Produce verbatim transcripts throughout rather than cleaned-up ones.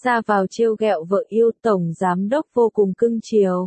ra vào trêu ghẹo vợ yêu, tổng giám đốc vô cùng cưng chiều.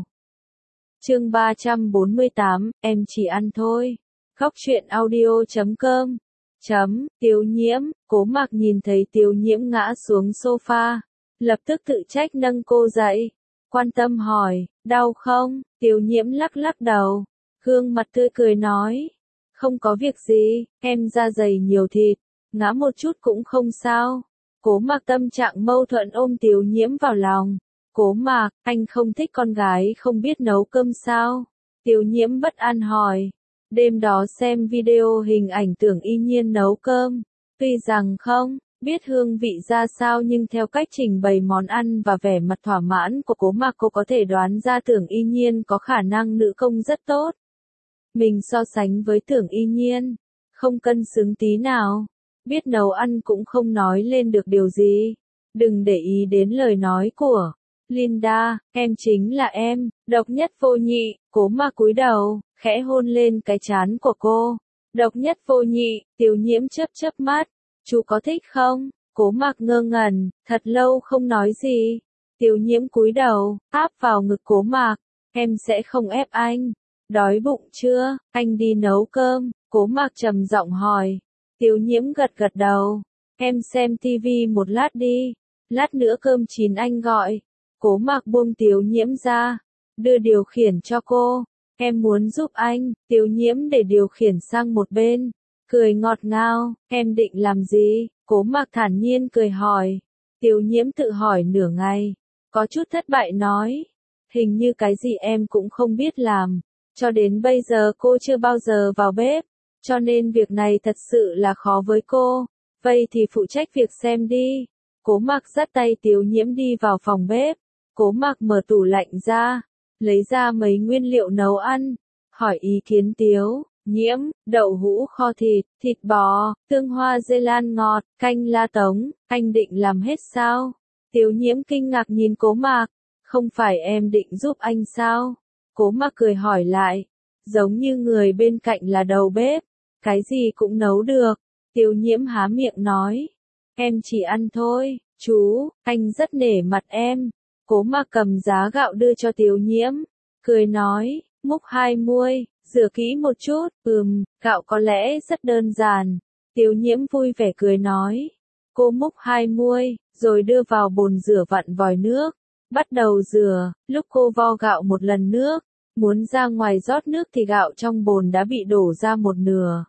Chương ba trăm bốn mươi tám, em chỉ ăn thôi. Góc truyện audio chấm com. Chấm, Tiêu Nhiễm, Cố Mạc nhìn thấy Tiêu Nhiễm ngã xuống sofa, lập tức tự trách nâng cô dậy, quan tâm hỏi, đau không? Tiêu Nhiễm lắc lắc đầu, gương mặt tươi cười nói, không có việc gì, em da dày nhiều thịt, ngã một chút cũng không sao. Cố Mạc tâm trạng mâu thuẫn ôm Tiêu Nhiễm vào lòng. Cố Mạc, anh không thích con gái không biết nấu cơm sao? Tiêu Nhiễm bất an hỏi. Đêm đó xem video hình ảnh Tưởng Y Nhiên nấu cơm, tuy rằng không biết hương vị ra sao nhưng theo cách trình bày món ăn và vẻ mặt thỏa mãn của Cố Mạc, cô có thể đoán ra Tưởng Y Nhiên có khả năng nữ công rất tốt. Mình so sánh với Tưởng Y Nhiên, không cân xứng tí nào, biết nấu ăn cũng không nói lên được điều gì. Đừng để ý đến lời nói của Linda, em chính là em, độc nhất vô nhị. Cố Mạc cúi đầu, khẽ hôn lên cái trán của cô. Độc nhất vô nhị, Tiêu Nhiễm chớp chớp mắt, chú có thích không? Cố Mạc ngơ ngẩn, thật lâu không nói gì. Tiêu Nhiễm cúi đầu, áp vào ngực Cố Mạc, em sẽ không ép anh. Đói bụng chưa? Anh đi nấu cơm. Cố Mạc trầm giọng hỏi. Tiêu Nhiễm gật gật đầu, em xem tivi một lát đi, lát nữa cơm chín anh gọi. Cố Mạc buông Tiêu Nhiễm ra, đưa điều khiển cho cô. Em muốn giúp anh. Tiêu Nhiễm để điều khiển sang một bên, cười ngọt ngào. Em định làm gì? Cố Mạc thản nhiên cười hỏi. Tiêu Nhiễm tự hỏi nửa ngày, có chút thất bại nói. Hình như cái gì em cũng không biết làm. Cho đến bây giờ cô chưa bao giờ vào bếp, cho nên việc này thật sự là khó với cô. Vậy thì phụ trách việc xem đi. Cố Mạc dắt tay Tiêu Nhiễm đi vào phòng bếp. Cố Mạc mở tủ lạnh ra, lấy ra mấy nguyên liệu nấu ăn, hỏi ý kiến Tiêu Nhiễm. Đậu hũ kho thịt, thịt bò, tương hoa dây lan ngọt, canh la tống, anh định làm hết sao? Tiêu Nhiễm kinh ngạc nhìn Cố Mạc, không phải em định giúp anh sao? Cố Mạc cười hỏi lại, giống như người bên cạnh là đầu bếp, cái gì cũng nấu được. Tiêu Nhiễm há miệng nói, em chỉ ăn thôi, chú, anh rất nể mặt em. Cố Mạc cầm giá gạo đưa cho Tiêu Nhiễm, cười nói, múc hai muôi, rửa kỹ một chút. Ừm, gạo có lẽ rất đơn giản. Tiêu Nhiễm vui vẻ cười nói. Cô múc hai muôi, rồi đưa vào bồn rửa vặn vòi nước, bắt đầu rửa. Lúc cô vo gạo một lần nước, muốn ra ngoài rót nước thì gạo trong bồn đã bị đổ ra một nửa.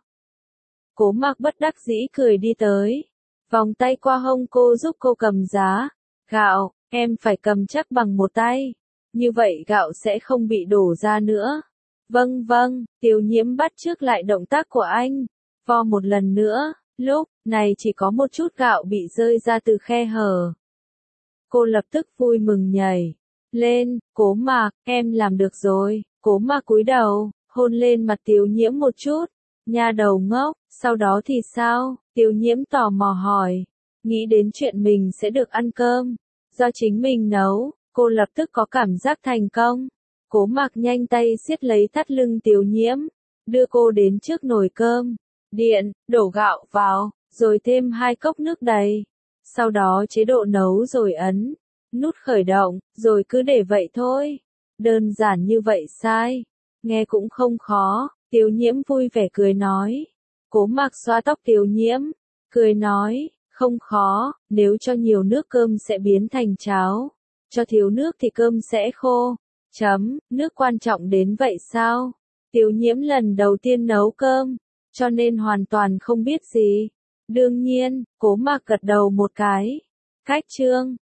Cố Mạc bất đắc dĩ cười đi tới, vòng tay qua hông cô giúp cô cầm giá gạo. Em phải cầm chắc bằng một tay, như vậy gạo sẽ không bị đổ ra nữa. Vâng vâng. Tiêu Nhiễm bắt chước lại động tác của anh, vo một lần nữa. Lúc này chỉ có một chút gạo bị rơi ra từ khe hở. Cô lập tức vui mừng nhảy lên. Cố Mạc, em làm được rồi. Cố Mạc cúi đầu, hôn lên mặt Tiêu Nhiễm một chút. Nha đầu ngốc, sau đó thì sao? Tiêu Nhiễm tò mò hỏi. Nghĩ đến chuyện mình sẽ được ăn cơm do chính mình nấu, cô lập tức có cảm giác thành công. Cố Mạc nhanh tay siết lấy thắt lưng Tiêu Nhiễm, đưa cô đến trước nồi cơm điện, đổ gạo vào, rồi thêm hai cốc nước đầy. Sau đó chế độ nấu rồi ấn nút khởi động, rồi cứ để vậy thôi. Đơn giản như vậy sai? Nghe cũng không khó. Tiêu Nhiễm vui vẻ cười nói. Cố Mạc xoa tóc Tiêu Nhiễm, cười nói, không khó, nếu cho nhiều nước cơm sẽ biến thành cháo, cho thiếu nước thì cơm sẽ khô. Chấm, nước quan trọng đến vậy sao? Tiêu Nhiễm lần đầu tiên nấu cơm, cho nên hoàn toàn không biết gì. Đương nhiên, Cố Mạc gật đầu một cái. Cách chương